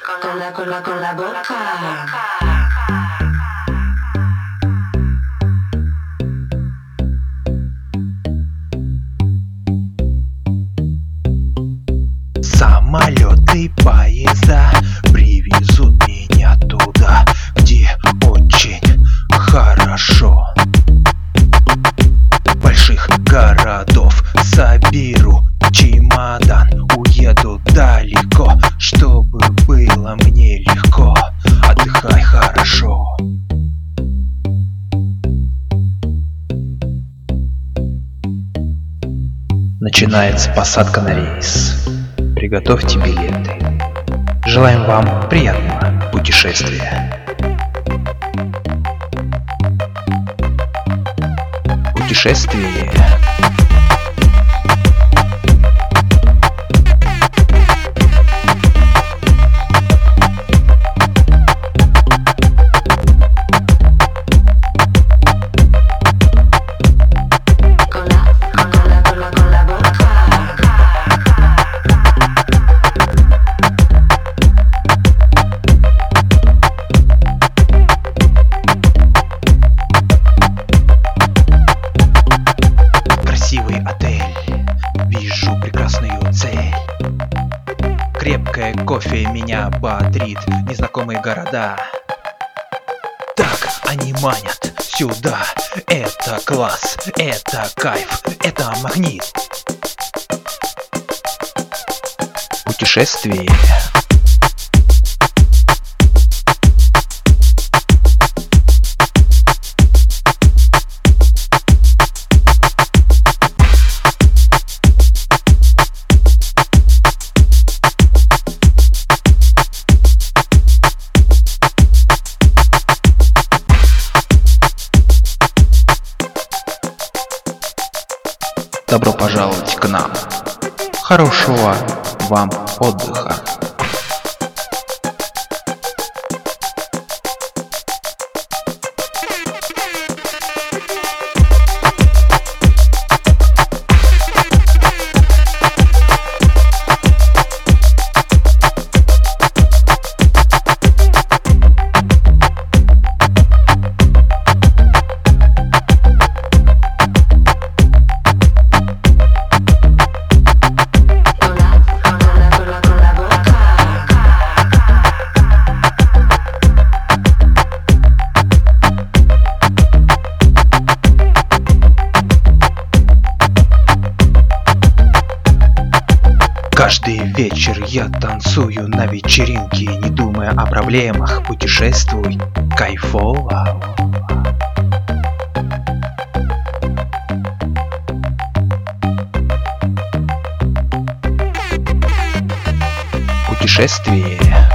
con la boca. Самолеты, поезда привезут меня туда, где очень хорошо. Больших городов соберу чемодан, уеду далеко, чтобы было мне легко. Отдыхай хорошо. Начинается посадка на рейс. Приготовьте билеты. Желаем вам приятного путешествия. Путешествие. Красивый отель, вижу прекрасную цель. Крепкое кофе меня бодрит, незнакомые города. Так они манят сюда. Это класс, это кайф, это магнит. Путешествие. Добро пожаловать к нам. Хорошего вам отдыха. Каждый вечер я танцую на вечеринке, не думая о проблемах, путешествуй кайфово. Путешествие.